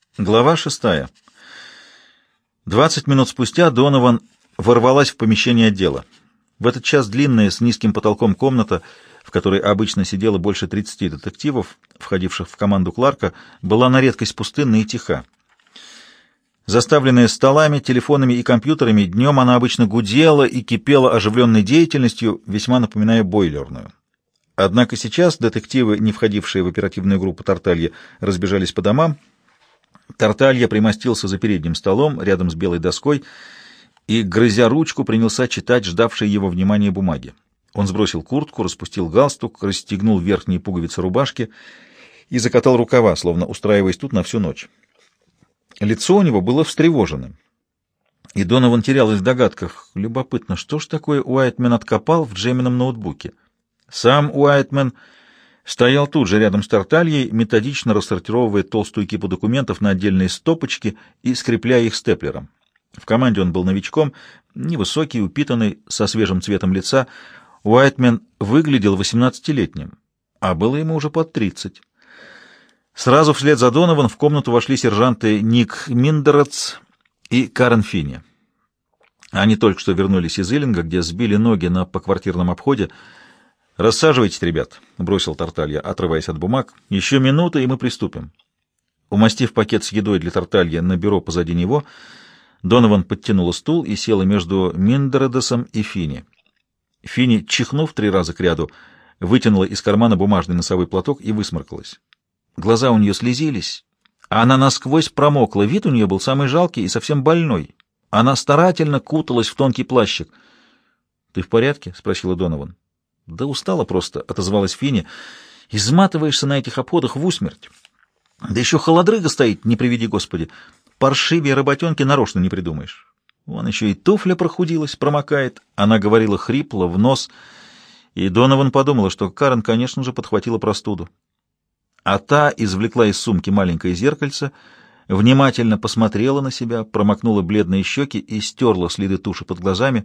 Глава 6. 20 минут спустя Донован ворвалась в помещение отдела. В этот час длинная, с низким потолком комната, в которой обычно сидело больше 30 детективов, входивших в команду Кларка, была на редкость пустынна и тиха. Заставленная столами, телефонами и компьютерами, днем она обычно гудела и кипела оживленной деятельностью, весьма напоминая бойлерную. Однако сейчас детективы, не входившие в оперативную группу Тарталья, разбежались по домам. Тарталья примостился за передним столом, рядом с белой доской, и, грызя ручку, принялся читать ждавшие его внимания бумаги. Он сбросил куртку, распустил галстук, расстегнул верхние пуговицы рубашки и закатал рукава, словно устраиваясь тут на всю ночь. Лицо у него было встревоженным, и Донован терялся в догадках. Любопытно, что ж такое Уайтмен откопал в Джемином ноутбуке? Сам Уайтмен стоял тут же рядом с Тартальей, методично рассортировывая толстую кипу документов на отдельные стопочки и скрепляя их степлером. В команде он был новичком, невысокий, упитанный, со свежим цветом лица. Уайтмен выглядел 18-летним, а было ему уже под 30. Сразу вслед за Донован в комнату вошли сержанты Ник Миндередс и Карен Финни. Они только что вернулись из Иллинга, где сбили ноги на поквартирном обходе. «Рассаживайтесь, ребят», — бросил Тарталья, отрываясь от бумаг. «Еще минута, и мы приступим». Умастив пакет с едой для Тарталья на бюро позади него, Донован подтянула стул и села между Миндередесом и Финни. Финни, чихнув 3 раза кряду, вытянула из кармана бумажный носовой платок и высморкалась. Глаза у нее слезились, а она насквозь промокла. Вид у нее был самый жалкий и совсем больной. Она старательно куталась в тонкий плащик. «Ты в порядке?» — спросила Донован. «Да устала просто», — отозвалась Финни. «Изматываешься на этих обходах в усмерть. Да еще холодрыга стоит, не приведи Господи. Паршивее работенки нарочно не придумаешь. Вон еще и туфля прохудилась, промокает». Она говорила хрипло, в нос, и Донован подумала, что Карен, конечно же, подхватила простуду. А та извлекла из сумки маленькое зеркальце, внимательно посмотрела на себя, промокнула бледные щеки и стерла следы туши под глазами.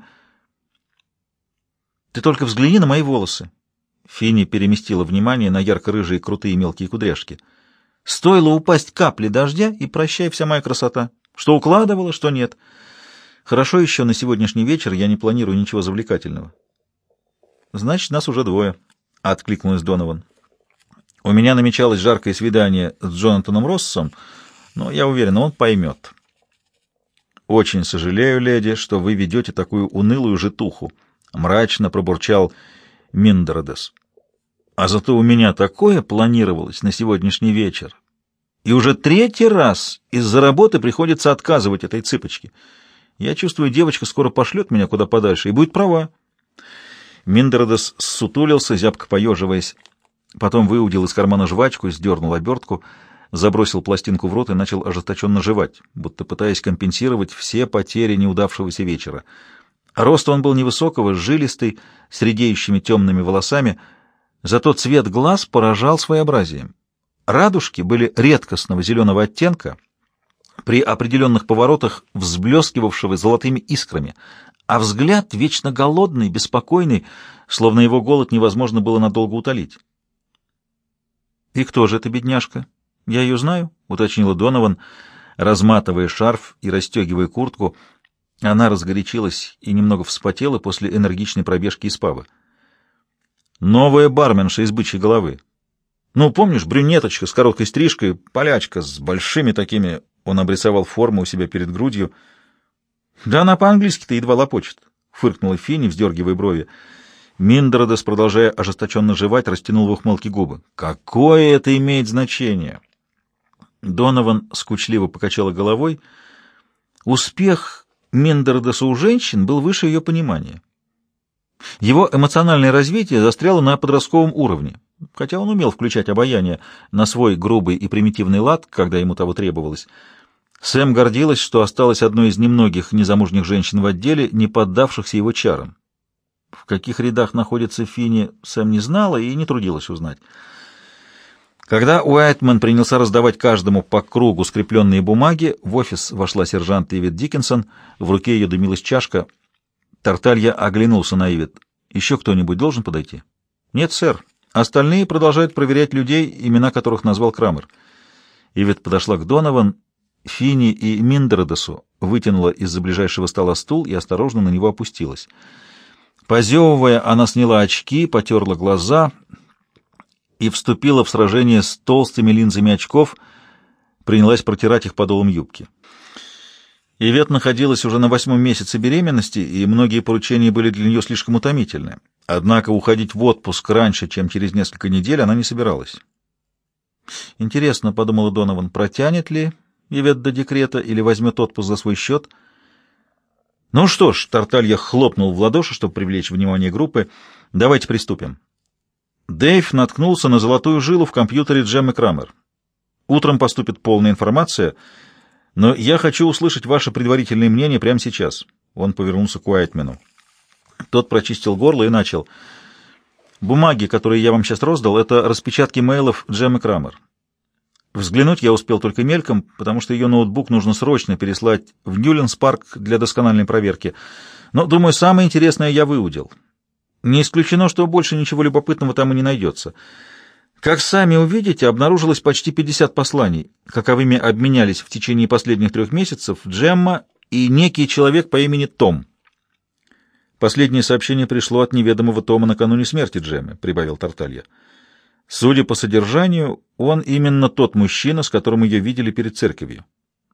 «Ты только взгляни на мои волосы!» Финни переместила внимание на ярко-рыжие крутые мелкие кудряшки. «Стоило упасть капли дождя, и прощай вся моя красота. Что укладывала, что нет. Хорошо еще на сегодняшний вечер я не планирую ничего завлекательного». «Значит, нас уже 2», — откликнулась Донован. «У меня намечалось жаркое свидание с Джонатаном Россом, но я уверен, он поймет». «Очень сожалею, леди, что вы ведете такую унылую житуху», — мрачно пробурчал Миндередес. «А зато у меня такое планировалось на сегодняшний вечер. И уже 3-й раз из-за работы приходится отказывать этой цыпочке. Я чувствую, девочка скоро пошлет меня куда подальше и будет права». Миндередес ссутулился, зябко поеживаясь. Потом выудил из кармана жвачку, сдернул обертку, забросил пластинку в рот и начал ожесточенно жевать, будто пытаясь компенсировать все потери неудавшегося вечера. Роста он был невысокого, жилистый, с редеющими темными волосами, зато цвет глаз поражал своеобразием. Радужки были редкостного зеленого оттенка, при определенных поворотах взблескивавшего золотыми искрами, а взгляд вечно голодный, беспокойный, словно его голод невозможно было надолго утолить. «И кто же эта бедняжка? Я ее знаю?» — уточнила Донован, разматывая шарф и расстегивая куртку. Она разгорячилась и немного вспотела после энергичной пробежки из паба. «Новая барменша из бычьей головы. Ну, помнишь, брюнеточка с короткой стрижкой, полячка с большими такими...» Он обрисовал форму у себя перед грудью. «Да она по-английски-то едва лопочет», — фыркнула Финни, вздергивая брови. Миндередес, продолжая ожесточенно жевать, растянул в ухмылке губы. «Какое это имеет значение?» Донован скучливо покачала головой. Успех Миндередеса у женщин был выше ее понимания. Его эмоциональное развитие застряло на подростковом уровне, хотя он умел включать обаяние на свой грубый и примитивный лад, когда ему того требовалось. Сэм гордилась, что осталась одной из немногих незамужних женщин в отделе, не поддавшихся его чарам. В каких рядах находится Финни, Сэм не знала и не трудилась узнать. Когда Уайтмен принялся раздавать каждому по кругу скрепленные бумаги, в офис вошла сержант Ивет Диккенсон, в руке ее дымилась чашка. Тарталья оглянулся на Ивет. «Еще кто-нибудь должен подойти?» «Нет, сэр. Остальные продолжают проверять людей, имена которых назвал Крамер». Ивет подошла к Донован Фини и Миндредесу вытянула из-за ближайшего стола стул и осторожно на него опустилась. Позевывая, она сняла очки, потерла глаза и вступила в сражение с толстыми линзами очков, принялась протирать их подолом юбки. Ивет находилась уже на 8-м месяце беременности, и многие поручения были для нее слишком утомительны. Однако уходить в отпуск раньше, чем через несколько недель, она не собиралась. «Интересно», — подумала Донован, — «протянет ли Ивет до декрета или возьмет отпуск за свой счет?» «Ну что ж», — Тарталья хлопнул в ладоши, чтобы привлечь внимание группы, — «давайте приступим». Дэйв наткнулся на золотую жилу в компьютере Джеммы Крамер. «Утром поступит полная информация, но я хочу услышать ваше предварительное мнение прямо сейчас». Он повернулся к Уайтмену. Тот прочистил горло и начал. «Бумаги, которые я вам сейчас роздал, это распечатки мейлов Джеммы Крамер. Взглянуть я успел только мельком, потому что ее ноутбук нужно срочно переслать в Ньюленс-парк для доскональной проверки. Но, думаю, самое интересное я выудил. Не исключено, что больше ничего любопытного там и не найдется. Как сами увидите, обнаружилось почти 50 посланий, каковыми обменялись в течение последних 3 месяцев Джемма и некий человек по имени Том. Последнее сообщение пришло от неведомого Тома накануне смерти Джеммы», — прибавил Тарталья. «Судя по содержанию, он именно тот мужчина, с которым ее видели перед церковью».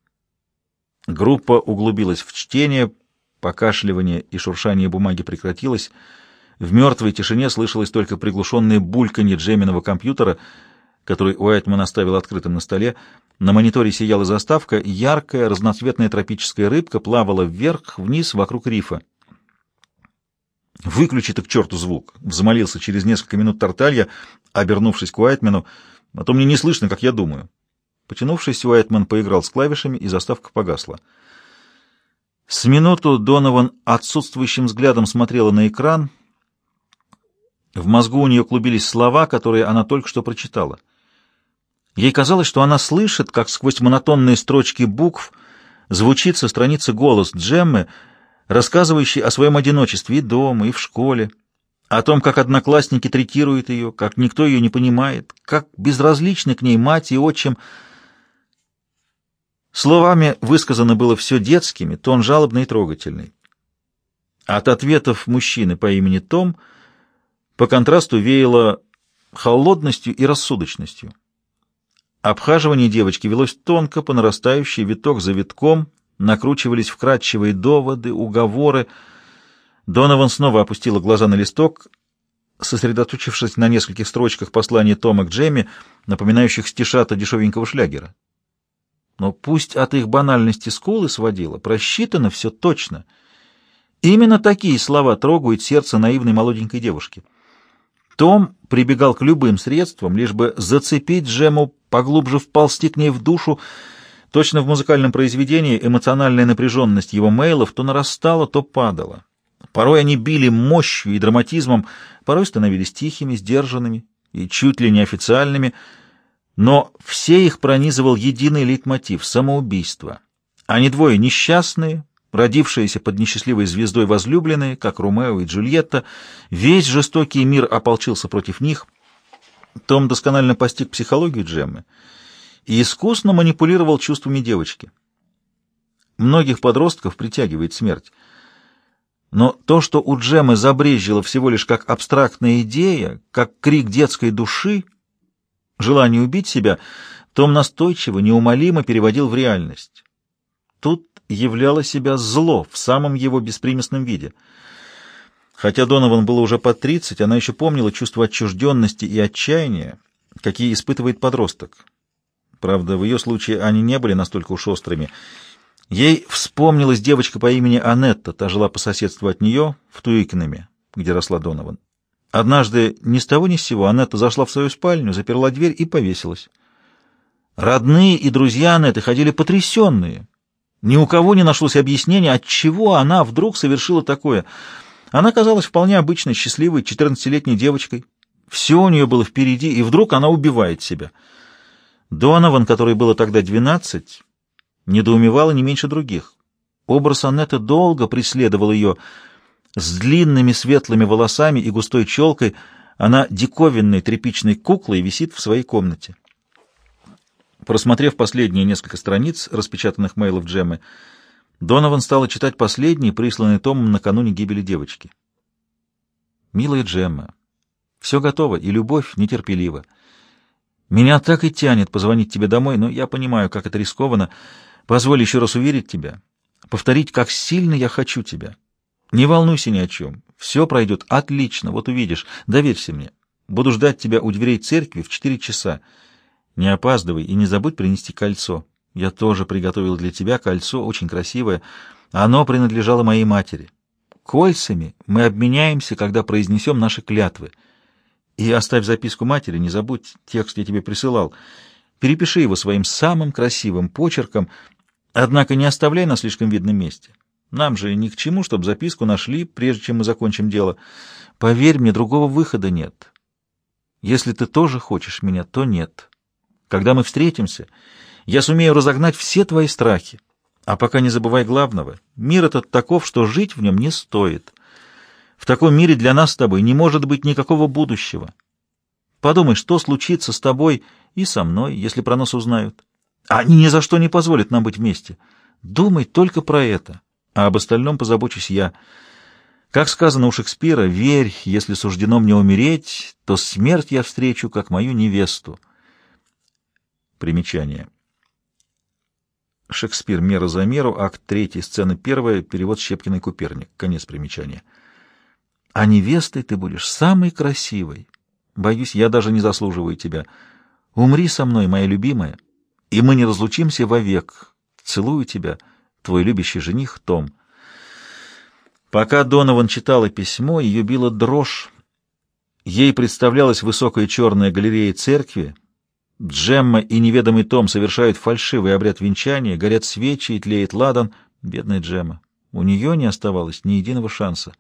Группа углубилась в чтение, покашливание и шуршание бумаги прекратилось. В мертвой тишине слышалось только приглушенное бульканье Джемминого компьютера, который Уайтман оставил открытым на столе. На мониторе сияла заставка, и яркая разноцветная тропическая рыбка плавала вверх-вниз вокруг рифа. «Выключи-то к черту звук!» — взмолился через несколько минут Тарталья, обернувшись к Уайтмену. «А то мне не слышно, как я думаю». Потянувшись, Уайтман поиграл с клавишами, и заставка погасла. С минуту Донован отсутствующим взглядом смотрела на экран. В мозгу у нее клубились слова, которые она только что прочитала. Ей казалось, что она слышит, как сквозь монотонные строчки букв звучит со страницы голос Джеммы, рассказывающий о своем одиночестве и дома, и в школе, о том, как одноклассники третируют ее, как никто ее не понимает, как безразличны к ней мать и отчим. Словами высказано было все детскими, тон жалобный и трогательный. От ответов мужчины по имени Том по контрасту веяло холодностью и рассудочностью. Обхаживание девочки велось тонко, по нарастающей, виток за витком, накручивались вкрадчивые доводы, уговоры. Донован снова опустила глаза на листок, сосредоточившись на нескольких строчках послания Тома к Джемме, напоминающих стишата дешевенького шлягера. Но пусть от их банальности скулы сводило, просчитано все точно. Именно такие слова трогают сердце наивной молоденькой девушки. Том прибегал к любым средствам, лишь бы зацепить Джемму, поглубже вползти к ней в душу. Точно в музыкальном произведении эмоциональная напряженность его мейлов то нарастала, то падала. Порой они били мощью и драматизмом, порой становились тихими, сдержанными и чуть ли не официальными, но все их пронизывал единый лейтмотив — самоубийство. Они двое несчастные, родившиеся под несчастливой звездой возлюбленные, как Ромео и Джульетта, весь жестокий мир ополчился против них. Том досконально постиг психологию Джеммы и искусно манипулировал чувствами девочки. Многих подростков притягивает смерть. Но то, что у Джеммы забрезжило всего лишь как абстрактная идея, как крик детской души, желание убить себя, Том настойчиво, неумолимо переводил в реальность. Тут являло себя зло в самом его беспримесном виде. Хотя Донован было уже под 30, она еще помнила чувство отчужденности и отчаяния, какие испытывает подросток. Правда, в ее случае они не были настолько уж острыми. Ей вспомнилась девочка по имени Анетта, та жила по соседству от нее, в Туикенеме, где росла Донован. Однажды ни с того ни с сего Анетта зашла в свою спальню, заперла дверь и повесилась. Родные и друзья Анетты ходили потрясенные. Ни у кого не нашлось объяснения, отчего она вдруг совершила такое. Она казалась вполне обычной, счастливой, 14-летней девочкой. Все у нее было впереди, и вдруг она убивает себя. Донован, которой было тогда 12, недоумевала не меньше других. Образ Аннетты долго преследовал ее. С длинными светлыми волосами и густой челкой она диковинной тряпичной куклой висит в своей комнате. Просмотрев последние несколько страниц распечатанных мейлов Джеммы, Донован стала читать последний, присланный Томом накануне гибели девочки. «Милая Джемма, все готово, и любовь нетерпелива. Меня так и тянет позвонить тебе домой, но я понимаю, как это рискованно. Позволь еще раз уверить тебя, повторить, как сильно я хочу тебя. Не волнуйся ни о чем, все пройдет отлично, вот увидишь, доверься мне. Буду ждать тебя у дверей церкви в 4 часа. Не опаздывай и не забудь принести кольцо. Я тоже приготовил для тебя кольцо, очень красивое. Оно принадлежало моей матери. Кольцами мы обменяемся, когда произнесем наши клятвы. И оставь записку матери, не забудь, текст я тебе присылал. Перепиши его своим самым красивым почерком, однако не оставляй на слишком видном месте. Нам же ни к чему, чтобы записку нашли, прежде чем мы закончим дело. Поверь мне, другого выхода нет. Если ты тоже хочешь меня, то нет. Когда мы встретимся, я сумею разогнать все твои страхи. А пока не забывай главного. Мир этот таков, что жить в нем не стоит. В таком мире для нас с тобой не может быть никакого будущего. Подумай, что случится с тобой и со мной, если про нас узнают. Они ни за что не позволят нам быть вместе. Думай только про это, а об остальном позабочусь я. Как сказано у Шекспира, верь, если суждено мне умереть, то смерть я встречу, как мою невесту. Примечание. Шекспир. Мера за меру. Акт 3. Сцена 1. Перевод Щепкиной-Куперник. Конец примечания. А невестой ты будешь самой красивой. Боюсь, я даже не заслуживаю тебя. Умри со мной, моя любимая, и мы не разлучимся вовек. Целую тебя, твой любящий жених Том. Пока Донован читала письмо, ее била дрожь. Ей представлялась высокая черная галерея церкви. Джемма и неведомый Том совершают фальшивый обряд венчания, горят свечи и тлеет ладан. Бедная Джемма. У нее не оставалось ни единого шанса.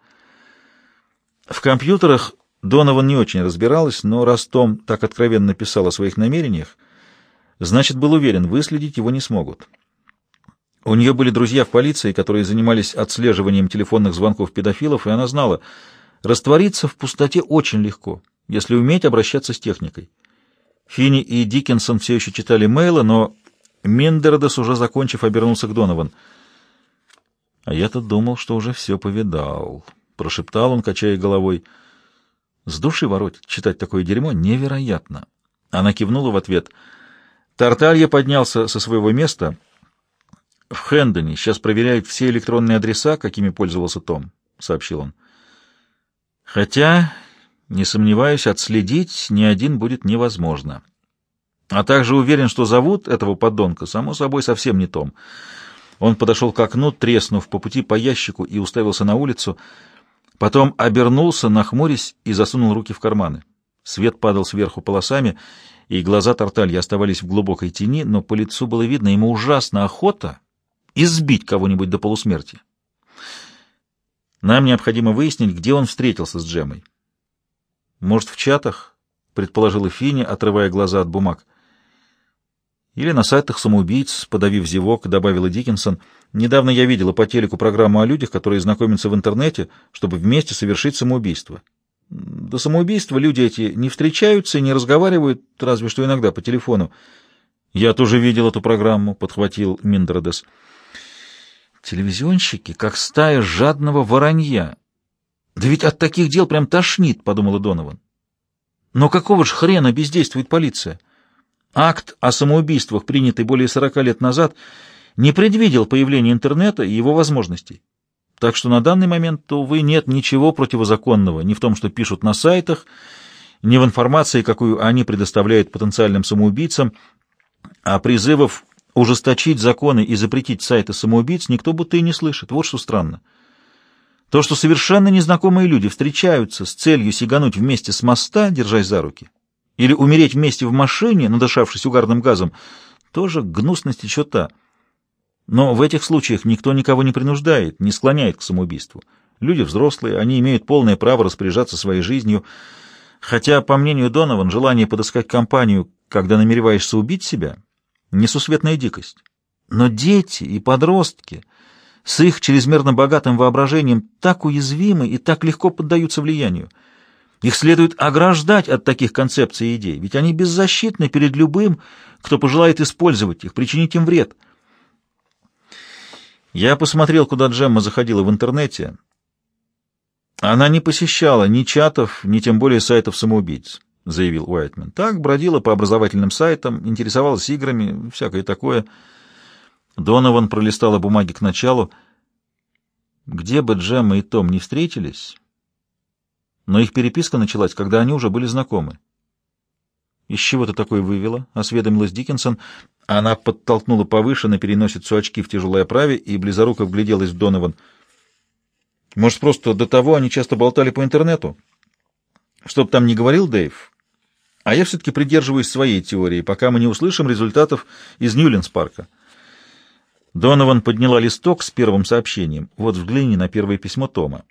В компьютерах Донован не очень разбиралась, но раз Том так откровенно писал о своих намерениях, значит, был уверен, выследить его не смогут. У нее были друзья в полиции, которые занимались отслеживанием телефонных звонков педофилов, и она знала, раствориться в пустоте очень легко, если уметь обращаться с техникой. Финни и Диккенсон все еще читали мейлы, но Миндердес, уже закончив, обернулся к Донован. «А я-то думал, что уже все повидал», — прошептал он, качая головой. «С души воротит читать такое дерьмо невероятно». Она кивнула в ответ. Тарталья поднялся со своего места. «В Хэндоне сейчас проверяют все электронные адреса, какими пользовался Том», — сообщил он. «Хотя, не сомневаюсь, отследить ни один будет невозможно. А также уверен, что зовут этого подонка, само собой, совсем не Том». Он подошел к окну, треснув по пути по ящику, и уставился на улицу. Потом обернулся, нахмурясь, и засунул руки в карманы. Свет падал сверху полосами, и глаза Тарталья оставались в глубокой тени, но по лицу было видно, ему ужасно охота избить кого-нибудь до полусмерти. Нам необходимо выяснить, где он встретился с Джеммой. «Может, в чатах?» — предположила Финни, отрывая глаза от бумаг. «Или на сайтах самоубийц», — подавив зевок, добавила Диккенсон. «Недавно я видела по телеку программу о людях, которые знакомятся в интернете, чтобы вместе совершить самоубийство. До самоубийства люди эти не встречаются и не разговаривают, разве что иногда по телефону». «Я тоже видел эту программу», — подхватил Миндердес. «Телевизионщики, как стая жадного воронья. Да ведь от таких дел прям тошнит», — подумала Донован. «Но какого ж хрена бездействует полиция? Акт о самоубийствах, принятый более 40 лет назад, не предвидел появления интернета и его возможностей. Так что на данный момент, увы, нет ничего противозаконного ни в том, что пишут на сайтах, ни в информации, какую они предоставляют потенциальным самоубийцам, а призывов ужесточить законы и запретить сайты самоубийц никто будто и не слышит. Вот что странно. То, что совершенно незнакомые люди встречаются с целью сигануть вместе с моста, держась за руки, или умереть вместе в машине, надышавшись угарным газом, тоже гнусность и чета. Но в этих случаях никто никого не принуждает, не склоняет к самоубийству. Люди взрослые, они имеют полное право распоряжаться своей жизнью. Хотя, по мнению Донован, желание подыскать компанию, когда намереваешься убить себя, несусветная дикость. Но дети и подростки с их чрезмерно богатым воображением так уязвимы и так легко поддаются влиянию. Их следует ограждать от таких концепций и идей, ведь они беззащитны перед любым, кто пожелает использовать их, причинить им вред. Я посмотрел, куда Джемма заходила в интернете. Она не посещала ни чатов, ни тем более сайтов самоубийц, заявил Уайтман. Так бродила по образовательным сайтам, интересовалась играми, всякое такое. Донован пролистала бумаги к началу. Где бы Джемма и Том не встретились, но их переписка началась, когда они уже были знакомы. «Из чего ты такое вывела?» — осведомилась Диккенсон. Она подтолкнула повыше на переносицу очки в тяжелой оправе и близоруко вгляделась в Донован. «Может, просто до того они часто болтали по интернету? Что бы там ни говорил Дэйв, а я все-таки придерживаюсь своей теории, пока мы не услышим результатов из Ньюлинс-парка». Донован подняла листок с первым сообщением. Вот взгляни на первое письмо Тома.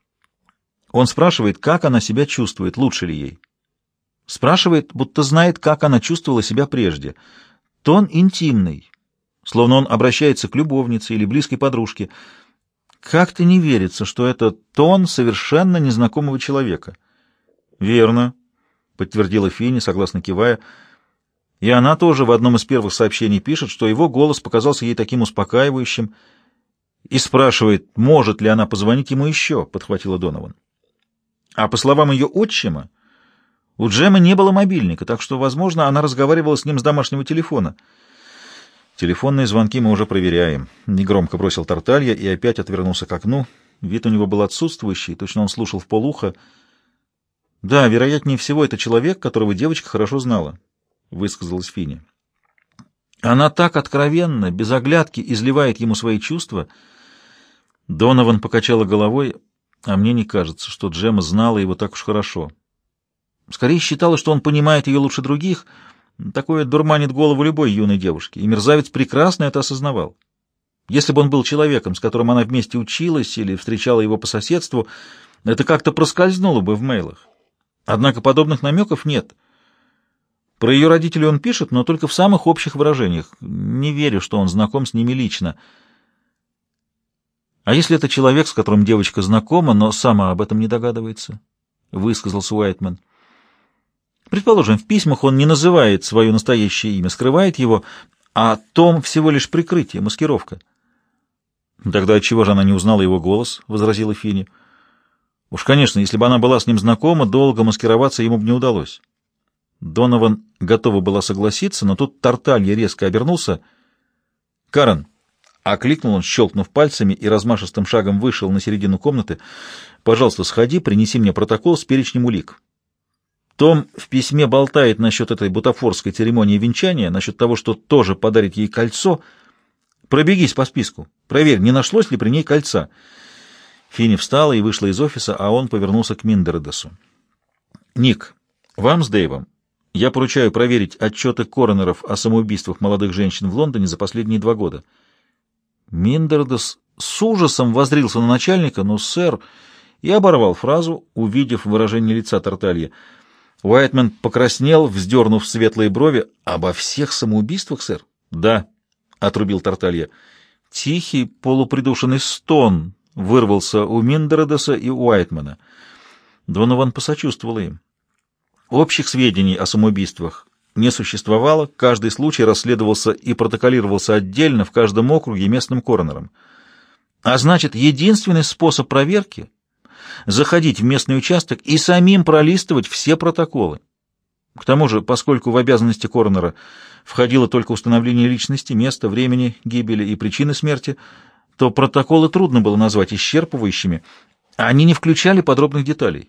Он спрашивает, как она себя чувствует, лучше ли ей. Спрашивает, будто знает, как она чувствовала себя прежде. Тон интимный, словно он обращается к любовнице или близкой подружке. Как-то не верится, что это тон совершенно незнакомого человека. «Верно», — подтвердила Финни, согласно кивая. И она тоже в одном из первых сообщений пишет, что его голос показался ей таким успокаивающим, и спрашивает, может ли она позвонить ему еще, — подхватила Донован. А по словам ее отчима, у Джеммы не было мобильника, так что, возможно, она разговаривала с ним с домашнего телефона. «Телефонные звонки мы уже проверяем», — негромко бросил Тарталья и опять отвернулся к окну. Вид у него был отсутствующий, точно он слушал вполуха. «Да, вероятнее всего, это человек, которого девочка хорошо знала», — высказалась Финни. «Она так откровенно, без оглядки изливает ему свои чувства». Донован покачала головой, а мне не кажется, что Джемма знала его так уж хорошо. Скорее считала, что он понимает ее лучше других. Такое дурманит голову любой юной девушки, и мерзавец прекрасно это осознавал. Если бы он был человеком, с которым она вместе училась или встречала его по соседству, это как-то проскользнуло бы в мейлах. Однако подобных намеков нет. Про ее родителей он пишет, но только в самых общих выражениях. Не верю, что он знаком с ними лично. А если это человек, с которым девочка знакома, но сама об этом не догадывается? Высказался Уайтман. Предположим, в письмах он не называет свое настоящее имя, скрывает его, а Том всего лишь прикрытие, маскировка. Тогда отчего же она не узнала его голос, — возразила Финни. Уж, конечно, если бы она была с ним знакома, долго маскироваться ему бы не удалось. Донован готова была согласиться, но тут Тарталья резко обернулся. «Карен!» — окликнул он, щелкнув пальцами, и размашистым шагом вышел на середину комнаты. «Пожалуйста, сходи, принеси мне протокол с перечнем улик. Том в письме болтает насчет этой бутафорской церемонии венчания, насчет того, что тоже подарит ей кольцо. Пробегись по списку, проверь, не нашлось ли при ней кольца». Финни встала и вышла из офиса, а он повернулся к Миндердесу. «Ник, вам с Дэйвом я поручаю проверить отчеты коронеров о самоубийствах молодых женщин в Лондоне за последние 2 года». Миндердес с ужасом воззрился на начальника, но сэр, и оборвал фразу, увидев выражение лица Тарталья. Уайтман покраснел, вздернув светлые брови. «Обо всех самоубийствах, сэр?» «Да», — отрубил Тарталья. Тихий, полупридушенный стон вырвался у Миндердеса и Уайтмана. Донован посочувствовал им. Общих сведений о самоубийствах не существовало, каждый случай расследовался и протоколировался отдельно в каждом округе местным коронером. А значит, единственный способ проверки — заходить в местный участок и самим пролистывать все протоколы. К тому же, поскольку в обязанности коронера входило только установление личности, места, времени гибели и причины смерти, то протоколы трудно было назвать исчерпывающими, а они не включали подробных деталей.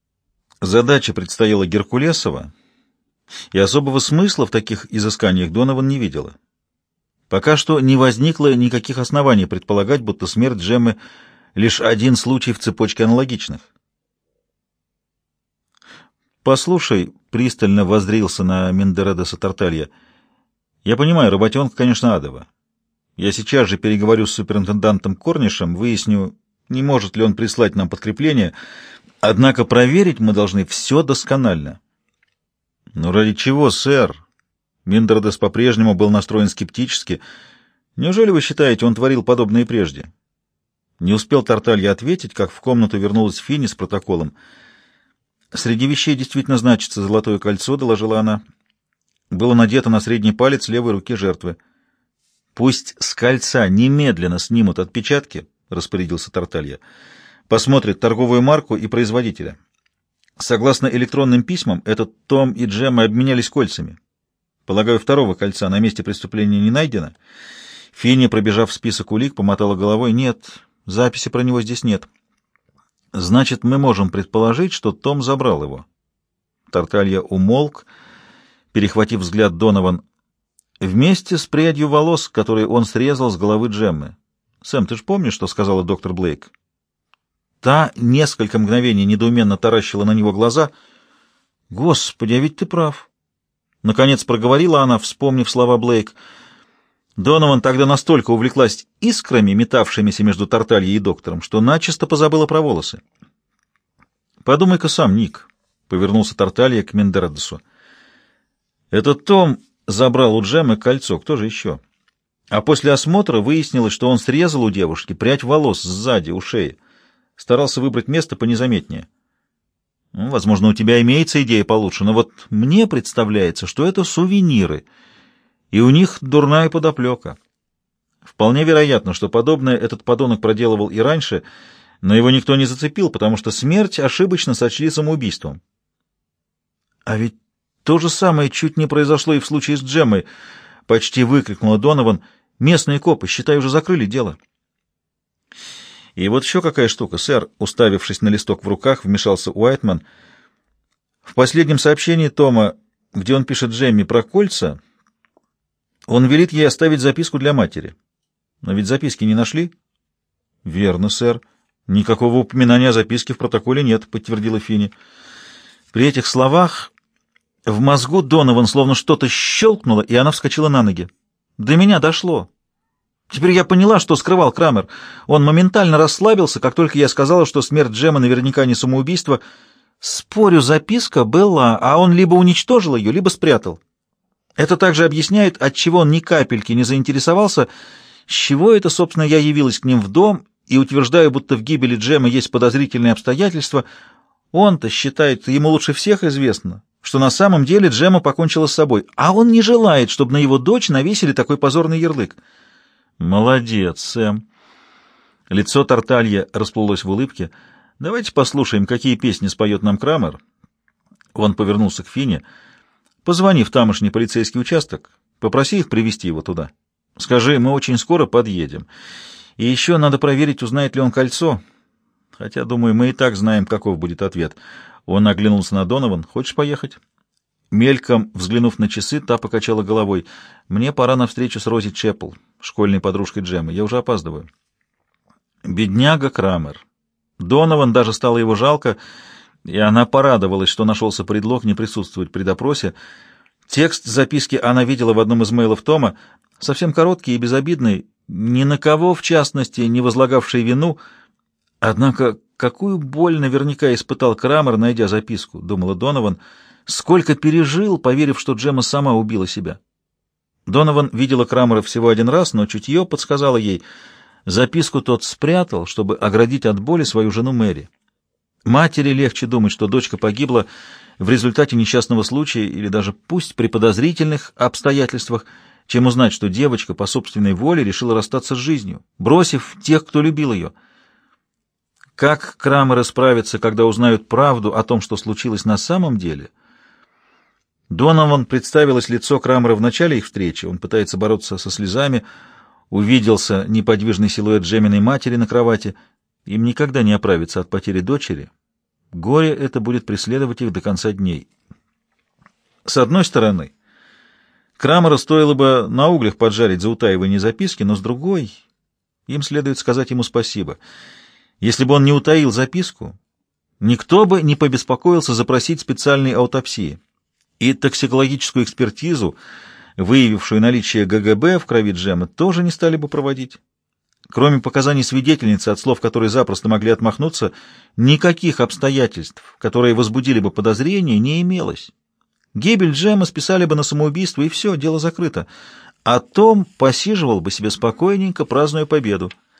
Задача предстояла Геркулесова, и особого смысла в таких изысканиях Донован не видела. Пока что не возникло никаких оснований предполагать, будто смерть Джеммы — лишь один случай в цепочке аналогичных. «Послушай», — пристально воззрился на Миндердеса Тарталья, — «я понимаю, работенка, конечно, адова. Я сейчас же переговорю с суперинтендантом Корнишем, выясню, не может ли он прислать нам подкрепление, однако проверить мы должны все досконально». «Ну ради чего, сэр?» Миндердес по-прежнему был настроен скептически. «Неужели вы считаете, он творил подобное прежде?» Не успел Тарталья ответить, как в комнату вернулась Финни с протоколом. Среди вещей действительно значится золотое кольцо, доложила она. Было надето на средний палец левой руки жертвы. Пусть с кольца немедленно снимут отпечатки, распорядился Тарталья. Посмотрят торговую марку и производителя. Согласно электронным письмам, этот Том и Джемма обменялись кольцами. Полагаю, второго кольца на месте преступления не найдено. Финни, пробежав список улик, помотала головой. Нет, записи про него здесь нет. Значит, мы можем предположить, что Том забрал его. Тарталья умолк, перехватив взгляд Донован, вместе с прядью волос, которые он срезал с головы Джеммы. Сэм, ты же помнишь, что сказала доктор Блейк? Та несколько мгновений недоуменно таращила на него глаза. Господи, а ведь ты прав. Наконец проговорила она, вспомнив слова Блейк. Донован тогда настолько увлеклась искрами, метавшимися между Тартальей и доктором, что начисто позабыла про волосы. «Подумай-ка сам, Ник», — повернулся Тарталья к Мендерадесу. «Этот Том забрал у Джеммы кольцо, кто же еще? А после осмотра выяснилось, что он срезал у девушки прядь волос сзади, у шеи. Старался выбрать место понезаметнее. Ну, возможно, у тебя имеется идея получше, но вот мне представляется, что это сувениры, и у них дурная подоплека. Вполне вероятно, что подобное этот подонок проделывал и раньше, но его никто не зацепил, потому что смерть ошибочно сочли самоубийством. А ведь то же самое чуть не произошло и в случае с Джеммой, почти выкрикнула Донован. Местные копы, считай, уже закрыли дело. И вот еще какая штука, сэр, уставившись на листок в руках, вмешался Уайтман. В последнем сообщении Тома, где он пишет Джемме про кольца, он велит ей оставить записку для матери. Но ведь записки не нашли? Верно, сэр. Никакого упоминания о записке в протоколе нет, подтвердила Финни. При этих словах в мозгу Донован словно что-то щелкнуло, и она вскочила на ноги. До меня дошло. Теперь я поняла, что скрывал Крамер. Он моментально расслабился, как только я сказала, что смерть Джеммы наверняка не самоубийство. Спорю, записка была, а он либо уничтожил ее, либо спрятал. Это также объясняет, отчего он ни капельки не заинтересовался, с чего это, собственно, я явилась к ним в дом и утверждаю, будто в гибели Джеммы есть подозрительные обстоятельства. Он-то считает, ему лучше всех известно, что на самом деле Джемма покончила с собой, а он не желает, чтобы на его дочь навесили такой позорный ярлык. Молодец, Сэм. Лицо Тарталья расплылось в улыбке. Давайте послушаем, какие песни споет нам Крамер. Он повернулся к Фине. Позвони в тамошний полицейский участок, попроси их привезти его туда. Скажи, мы очень скоро подъедем. И еще надо проверить, узнает ли он кольцо. Хотя, думаю, мы и так знаем, каков будет ответ. Он оглянулся на Донован. Хочешь поехать? Мельком взглянув на часы, та покачала головой. Мне пора на встречу с Рози Чеппел, школьной подружкой Джеммы. Я уже опаздываю. Бедняга Крамер. Донован даже стало его жалко, и она порадовалась, что нашелся предлог не присутствовать при допросе. Текст записки она видела в одном из мейлов Тома, совсем короткий и безобидный, ни на кого, в частности, не возлагавший вину. Однако, какую боль наверняка испытал Крамер, найдя записку, думала Донован, сколько пережил, поверив, что Джемма сама убила себя. Донован видела Крамера всего один раз, но чутье подсказало ей, записку тот спрятал, чтобы оградить от боли свою жену Мэри. Матери легче думать, что дочка погибла в результате несчастного случая или даже пусть при подозрительных обстоятельствах, чем узнать, что девочка по собственной воле решила расстаться с жизнью, бросив тех, кто любил ее. Как Крамеры справятся, когда узнают правду о том, что случилось на самом деле? Донован представилось лицо Крамера в начале их встречи. Он пытается бороться со слезами, увиделся неподвижный силуэт Джемминой матери на кровати. Им никогда не оправиться от потери дочери. Горе это будет преследовать их до конца дней. С одной стороны, Крамера стоило бы на углях поджарить за утаивание записки, но с другой, им следует сказать ему спасибо. Если бы он не утаил записку, никто бы не побеспокоился запросить специальной аутопсии. И токсикологическую экспертизу, выявившую наличие ГГБ в крови Джеммы, тоже не стали бы проводить. Кроме показаний свидетельницы, от слов которой запросто могли отмахнуться, никаких обстоятельств, которые возбудили бы подозрения, не имелось. Гибель Джеммы списали бы на самоубийство, и все, дело закрыто. А Том посиживал бы себе спокойненько, празднуя победу.